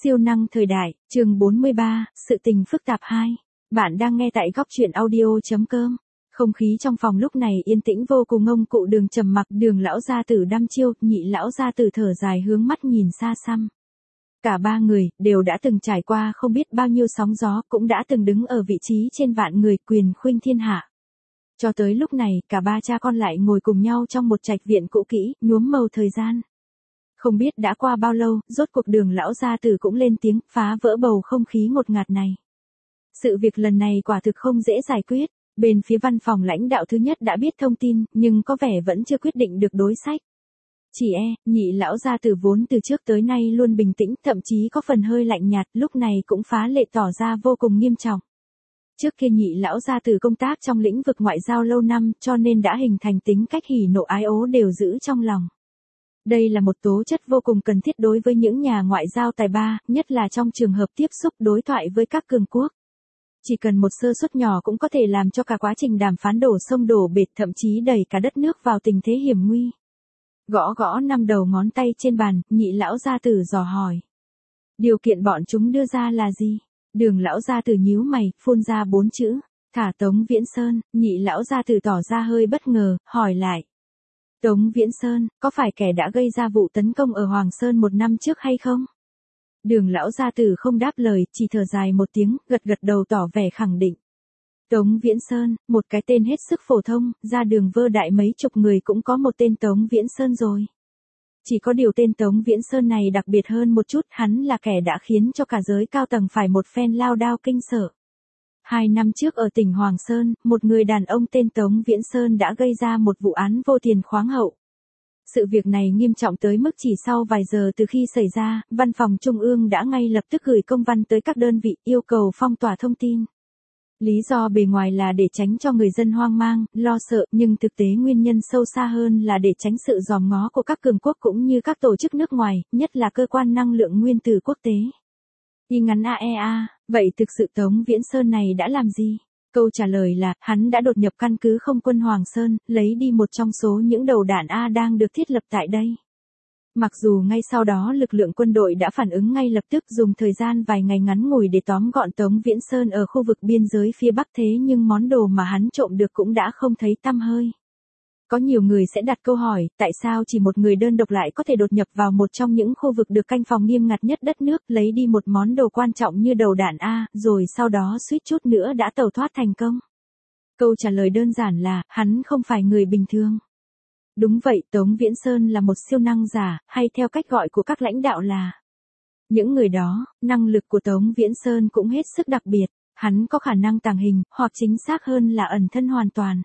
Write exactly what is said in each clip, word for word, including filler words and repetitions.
Siêu năng thời đại, chương bốn mươi ba, sự tình phức tạp hai. Bạn đang nghe tại góc truyện audio.com. Không khí trong phòng lúc này yên tĩnh vô cùng, ông cụ Đường trầm mặc, Đường lão gia tử đăm chiêu, Nhị lão gia tử thở dài hướng mắt nhìn xa xăm. Cả ba người đều đã từng trải qua không biết bao nhiêu sóng gió, cũng đã từng đứng ở vị trí trên vạn người, quyền khuynh thiên hạ. Cho tới lúc này, cả ba cha con lại ngồi cùng nhau trong một trạch viện cũ kỹ, nhuốm màu thời gian. Không biết đã qua bao lâu, rốt cuộc Đường lão gia tử cũng lên tiếng, phá vỡ bầu không khí ngột ngạt này. Sự việc lần này quả thực không dễ giải quyết. Bên phía văn phòng lãnh đạo thứ nhất đã biết thông tin, nhưng có vẻ vẫn chưa quyết định được đối sách. Chỉ e, Nhị lão gia tử vốn từ trước tới nay luôn bình tĩnh, thậm chí có phần hơi lạnh nhạt, lúc này cũng phá lệ tỏ ra vô cùng nghiêm trọng. Trước kia Nhị lão gia tử công tác trong lĩnh vực ngoại giao lâu năm, cho nên đã hình thành tính cách hỉ nộ ái ố đều giữ trong lòng. Đây là một tố chất vô cùng cần thiết đối với những nhà ngoại giao tài ba, nhất là trong trường hợp tiếp xúc đối thoại với các cường quốc. Chỉ cần một sơ suất nhỏ cũng có thể làm cho cả quá trình đàm phán đổ sông đổ bể, thậm chí đẩy cả đất nước vào tình thế hiểm nguy. Gõ gõ năm đầu ngón tay trên bàn, Nhị lão gia tử dò hỏi. Điều kiện bọn chúng đưa ra là gì? Đường lão gia tử nhíu mày, phun ra bốn chữ. Thả Tống Viễn Sơn. Nhị lão gia tử tỏ ra hơi bất ngờ, hỏi lại. Tống Viễn Sơn, có phải kẻ đã gây ra vụ tấn công ở Hoàng Sơn một năm trước hay không? Đường lão gia tử không đáp lời, chỉ thở dài một tiếng, gật gật đầu tỏ vẻ khẳng định. Tống Viễn Sơn, một cái tên hết sức phổ thông, ra đường vơ đại mấy chục người cũng có một tên Tống Viễn Sơn rồi. Chỉ có điều tên Tống Viễn Sơn này đặc biệt hơn một chút, hắn là kẻ đã khiến cho cả giới cao tầng phải một phen lao đao kinh sợ. Hai năm trước ở tỉnh Hoàng Sơn, một người đàn ông tên Tống Viễn Sơn đã gây ra một vụ án vô tiền khoáng hậu. Sự việc này nghiêm trọng tới mức chỉ sau vài giờ từ khi xảy ra, Văn phòng Trung ương đã ngay lập tức gửi công văn tới các đơn vị yêu cầu phong tỏa thông tin. Lý do bề ngoài là để tránh cho người dân hoang mang, lo sợ, nhưng thực tế nguyên nhân sâu xa hơn là để tránh sự dòm ngó của các cường quốc cũng như các tổ chức nước ngoài, nhất là cơ quan năng lượng nguyên tử quốc tế. Y ngắn a e a, vậy thực sự Tống Viễn Sơn này đã làm gì? Câu trả lời là, hắn đã đột nhập căn cứ không quân Hoàng Sơn, lấy đi một trong số những đầu đạn A đang được thiết lập tại đây. Mặc dù ngay sau đó lực lượng quân đội đã phản ứng ngay lập tức, dùng thời gian vài ngày ngắn ngủi để tóm gọn Tống Viễn Sơn ở khu vực biên giới phía Bắc, thế nhưng món đồ mà hắn trộm được cũng đã không thấy tăm hơi. Có nhiều người sẽ đặt câu hỏi, tại sao chỉ một người đơn độc lại có thể đột nhập vào một trong những khu vực được canh phòng nghiêm ngặt nhất đất nước, lấy đi một món đồ quan trọng như đầu đạn A, rồi sau đó suýt chút nữa đã tẩu thoát thành công? Câu trả lời đơn giản là, hắn không phải người bình thường. Đúng vậy, Tống Viễn Sơn là một siêu năng giả, hay theo cách gọi của các lãnh đạo là những người đó. Năng lực của Tống Viễn Sơn cũng hết sức đặc biệt, hắn có khả năng tàng hình, hoặc chính xác hơn là ẩn thân hoàn toàn.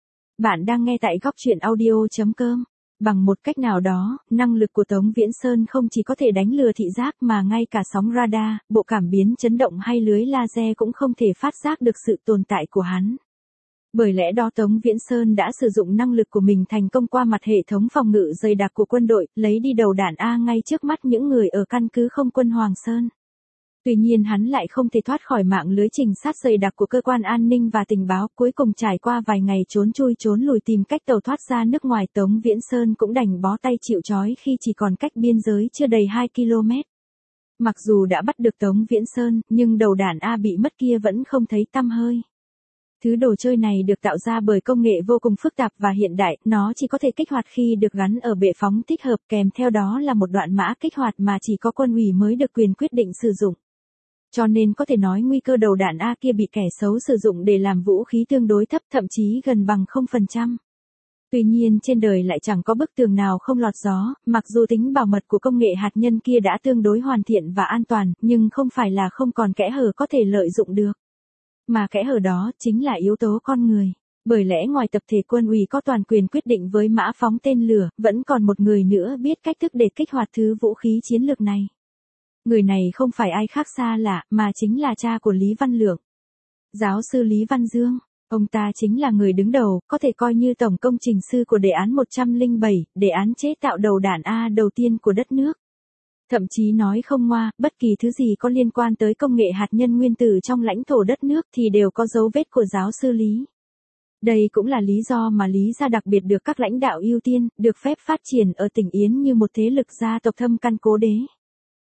Bạn đang nghe tại góc truyện audio.com. Bằng một cách nào đó, năng lực của Tống Viễn Sơn không chỉ có thể đánh lừa thị giác mà ngay cả sóng radar, bộ cảm biến chấn động hay lưới laser cũng không thể phát giác được sự tồn tại của hắn. Bởi lẽ đó Tống Viễn Sơn đã sử dụng năng lực của mình thành công qua mặt hệ thống phòng ngự dày đặc của quân đội, lấy đi đầu đạn A ngay trước mắt những người ở căn cứ không quân Hoàng Sơn. Tuy nhiên hắn lại không thể thoát khỏi mạng lưới trinh sát dày đặc của cơ quan an ninh và tình báo, cuối cùng trải qua vài ngày trốn chui trốn lùi tìm cách tẩu thoát ra nước ngoài, Tống Viễn Sơn cũng đành bó tay chịu trói khi chỉ còn cách biên giới chưa đầy hai ki lô mét. Mặc dù đã bắt được Tống Viễn Sơn, nhưng đầu đạn A bị mất kia vẫn không thấy tăm hơi. Thứ đồ chơi này được tạo ra bởi công nghệ vô cùng phức tạp và hiện đại, nó chỉ có thể kích hoạt khi được gắn ở bệ phóng thích hợp, kèm theo đó là một đoạn mã kích hoạt mà chỉ có quân ủy mới được quyền quyết định sử dụng. Cho nên có thể nói nguy cơ đầu đạn A kia bị kẻ xấu sử dụng để làm vũ khí tương đối thấp, thậm chí gần bằng không phần trăm. Tuy nhiên trên đời lại chẳng có bức tường nào không lọt gió, mặc dù tính bảo mật của công nghệ hạt nhân kia đã tương đối hoàn thiện và an toàn, nhưng không phải là không còn kẽ hở có thể lợi dụng được. Mà kẽ hở đó chính là yếu tố con người. Bởi lẽ ngoài tập thể quân ủy có toàn quyền quyết định với mã phóng tên lửa, vẫn còn một người nữa biết cách thức để kích hoạt thứ vũ khí chiến lược này. Người này không phải ai khác xa lạ, mà chính là cha của Lý Văn Lượng. Giáo sư Lý Văn Dương. Ông ta chính là người đứng đầu, có thể coi như tổng công trình sư của đề án một không bảy, đề án chế tạo đầu đạn A đầu tiên của đất nước. Thậm chí nói không ngoa, bất kỳ thứ gì có liên quan tới công nghệ hạt nhân nguyên tử trong lãnh thổ đất nước thì đều có dấu vết của giáo sư Lý. Đây cũng là lý do mà Lý gia đặc biệt được các lãnh đạo ưu tiên, được phép phát triển ở tỉnh Yến như một thế lực gia tộc thâm căn cố đế.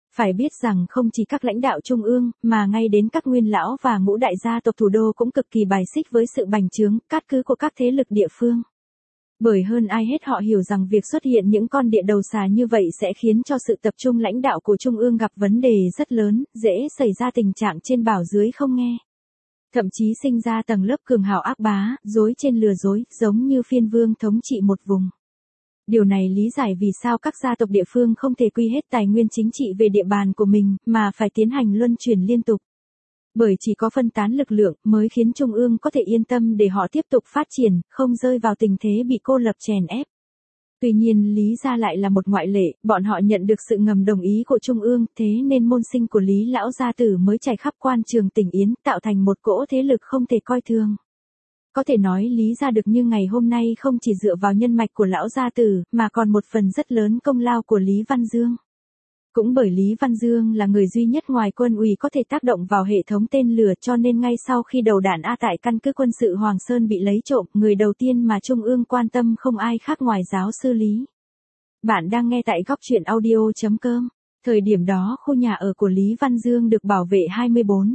Phải biết rằng không chỉ các lãnh đạo trung ương, mà ngay đến các nguyên lão và ngũ đại gia tộc thủ đô cũng cực kỳ bài xích với sự bành trướng, cát cứ của các thế lực địa phương. Bởi hơn ai hết họ hiểu rằng việc xuất hiện những con địa đầu xà như vậy sẽ khiến cho sự tập trung lãnh đạo của trung ương gặp vấn đề rất lớn, dễ xảy ra tình trạng trên bảo dưới không nghe. Thậm chí sinh ra tầng lớp cường hào ác bá, dối trên lừa dối, giống như phiên vương thống trị một vùng. Điều này lý giải vì sao các gia tộc địa phương không thể quy hết tài nguyên chính trị về địa bàn của mình, mà phải tiến hành luân chuyển liên tục. Bởi chỉ có phân tán lực lượng mới khiến Trung ương có thể yên tâm để họ tiếp tục phát triển, không rơi vào tình thế bị cô lập chèn ép. Tuy nhiên Lý gia lại là một ngoại lệ, bọn họ nhận được sự ngầm đồng ý của Trung ương, thế nên môn sinh của Lý lão gia tử mới chảy khắp quan trường tỉnh Yến, tạo thành một cỗ thế lực không thể coi thường. Có thể nói Lý gia được như ngày hôm nay không chỉ dựa vào nhân mạch của lão gia tử, mà còn một phần rất lớn công lao của Lý Văn Dương. Cũng bởi Lý Văn Dương là người duy nhất ngoài quân ủy có thể tác động vào hệ thống tên lửa, cho nên ngay sau khi đầu đạn A tại căn cứ quân sự Hoàng Sơn bị lấy trộm, người đầu tiên mà Trung ương quan tâm không ai khác ngoài giáo sư Lý. Bạn đang nghe tại góc truyện audio chấm com. Thời điểm đó khu nhà ở của Lý Văn Dương được bảo vệ hai mươi bốn.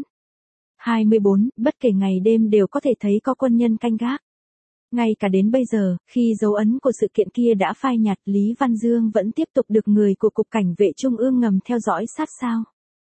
hai mươi bốn, bất kể ngày đêm đều có thể thấy có quân nhân canh gác. Ngay cả đến bây giờ, khi dấu ấn của sự kiện kia đã phai nhạt, Lý Văn Dương vẫn tiếp tục được người của Cục Cảnh vệ Trung ương ngầm theo dõi sát sao.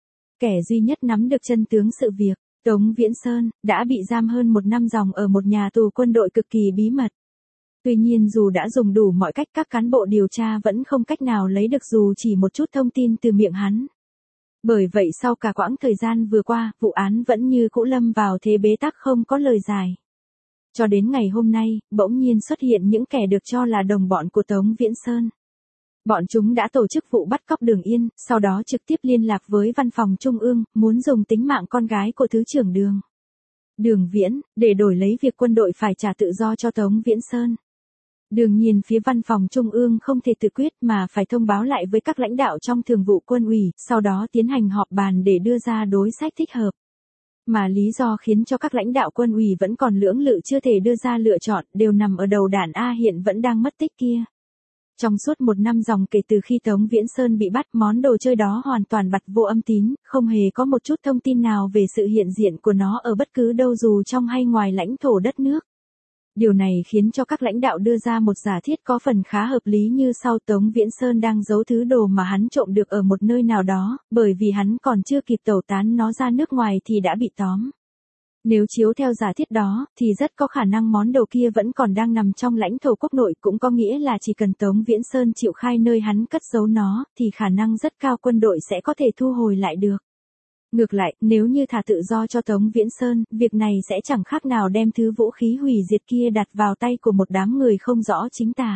Kẻ duy nhất nắm được chân tướng sự việc, Tống Viễn Sơn, đã bị giam hơn một năm ròng ở một nhà tù quân đội cực kỳ bí mật. Tuy nhiên dù đã dùng đủ mọi cách, các cán bộ điều tra vẫn không cách nào lấy được dù chỉ một chút thông tin từ miệng hắn. Bởi vậy sau cả quãng thời gian vừa qua, vụ án vẫn như cũ lâm vào thế bế tắc không có lời giải. Cho đến ngày hôm nay, bỗng nhiên xuất hiện những kẻ được cho là đồng bọn của Tống Viễn Sơn. Bọn chúng đã tổ chức vụ bắt cóc Đường Yên, sau đó trực tiếp liên lạc với văn phòng Trung ương, muốn dùng tính mạng con gái của Thứ trưởng Đường. Đường Viễn, để đổi lấy việc quân đội phải trả tự do cho Tống Viễn Sơn. Đương nhiên phía văn phòng Trung ương không thể tự quyết mà phải thông báo lại với các lãnh đạo trong thường vụ quân ủy, sau đó tiến hành họp bàn để đưa ra đối sách thích hợp. Mà lý do khiến cho các lãnh đạo quân ủy vẫn còn lưỡng lự chưa thể đưa ra lựa chọn đều nằm ở đầu đạn A hiện vẫn đang mất tích kia. Trong suốt một năm ròng kể từ khi Tống Viễn Sơn bị bắt, món đồ chơi đó hoàn toàn bặt vô âm tín, không hề có một chút thông tin nào về sự hiện diện của nó ở bất cứ đâu dù trong hay ngoài lãnh thổ đất nước. Điều này khiến cho các lãnh đạo đưa ra một giả thiết có phần khá hợp lý như sau: Tống Viễn Sơn đang giấu thứ đồ mà hắn trộm được ở một nơi nào đó, bởi vì hắn còn chưa kịp tẩu tán nó ra nước ngoài thì đã bị tóm. Nếu chiếu theo giả thiết đó, thì rất có khả năng món đồ kia vẫn còn đang nằm trong lãnh thổ quốc nội, cũng có nghĩa là chỉ cần Tống Viễn Sơn chịu khai nơi hắn cất giấu nó, thì khả năng rất cao quân đội sẽ có thể thu hồi lại được. Ngược lại, nếu như thả tự do cho Tống Viễn Sơn, việc này sẽ chẳng khác nào đem thứ vũ khí hủy diệt kia đặt vào tay của một đám người không rõ chính tà.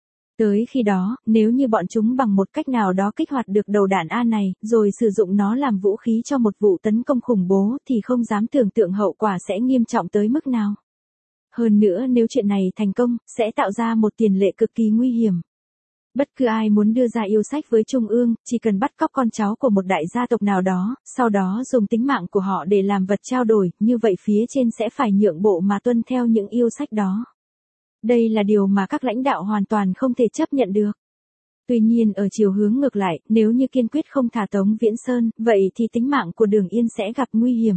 Tới khi đó, nếu như bọn chúng bằng một cách nào đó kích hoạt được đầu đạn A này, rồi sử dụng nó làm vũ khí cho một vụ tấn công khủng bố, thì không dám tưởng tượng hậu quả sẽ nghiêm trọng tới mức nào. Hơn nữa nếu chuyện này thành công, sẽ tạo ra một tiền lệ cực kỳ nguy hiểm. Bất cứ ai muốn đưa ra yêu sách với Trung ương, chỉ cần bắt cóc con cháu của một đại gia tộc nào đó, sau đó dùng tính mạng của họ để làm vật trao đổi, như vậy phía trên sẽ phải nhượng bộ mà tuân theo những yêu sách đó. Đây là điều mà các lãnh đạo hoàn toàn không thể chấp nhận được. Tuy nhiên ở chiều hướng ngược lại, nếu như kiên quyết không thả Tống Viễn Sơn, vậy thì tính mạng của Đường Yên sẽ gặp nguy hiểm.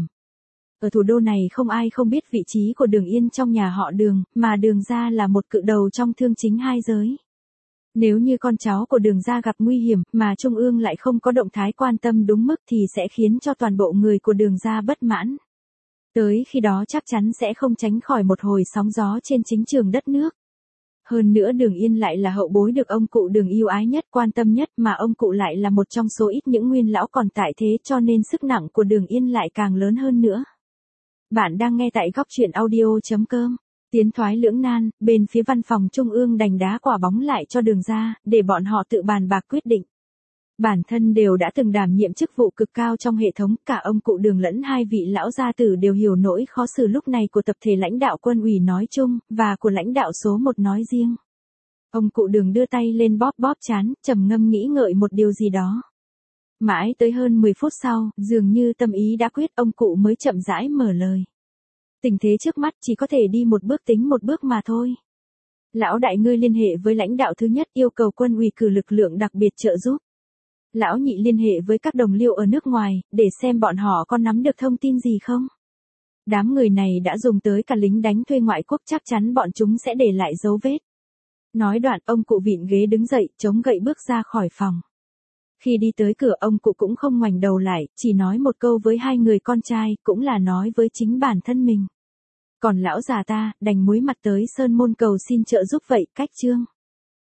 Ở thủ đô này không ai không biết vị trí của Đường Yên trong nhà họ Đường, mà Đường gia là một cự đầu trong thương chính hai giới. Nếu như con cháu của Đường gia gặp nguy hiểm, mà Trung ương lại không có động thái quan tâm đúng mức thì sẽ khiến cho toàn bộ người của Đường gia bất mãn. Tới khi đó chắc chắn sẽ không tránh khỏi một hồi sóng gió trên chính trường đất nước. Hơn nữa Đường Yên lại là hậu bối được ông cụ Đường yêu ái nhất, quan tâm nhất, mà ông cụ lại là một trong số ít những nguyên lão còn tại thế, cho nên sức nặng của Đường Yên lại càng lớn hơn nữa. Bạn đang nghe tại góc truyện audio chấm com. Tiến thoái lưỡng nan, bên phía văn phòng Trung ương đành đá quả bóng lại cho Đường gia, để bọn họ tự bàn bạc quyết định. Bản thân đều đã từng đảm nhiệm chức vụ cực cao trong hệ thống, cả ông cụ Đường lẫn hai vị lão gia tử đều hiểu nỗi khó xử lúc này của tập thể lãnh đạo quân ủy nói chung, và của lãnh đạo số một nói riêng. Ông cụ Đường đưa tay lên bóp bóp trán, trầm ngâm nghĩ ngợi một điều gì đó. Mãi tới hơn mười phút sau, dường như tâm ý đã quyết, ông cụ mới chậm rãi mở lời. Tình thế trước mắt chỉ có thể đi một bước tính một bước mà thôi. Lão đại, ngươi liên hệ với lãnh đạo thứ nhất, yêu cầu quân ủy cử lực lượng đặc biệt trợ giúp. Lão nhị liên hệ với các đồng liêu ở nước ngoài, để xem bọn họ có nắm được thông tin gì không. Đám người này đã dùng tới cả lính đánh thuê ngoại quốc, chắc chắn bọn chúng sẽ để lại dấu vết. Nói đoạn, ông cụ vịn ghế đứng dậy, chống gậy bước ra khỏi phòng. Khi đi tới cửa, ông cụ cũng không ngoảnh đầu lại, chỉ nói một câu với hai người con trai, cũng là nói với chính bản thân mình. Còn lão già ta, đành muối mặt tới sơn môn cầu xin trợ giúp vậy, cách chương.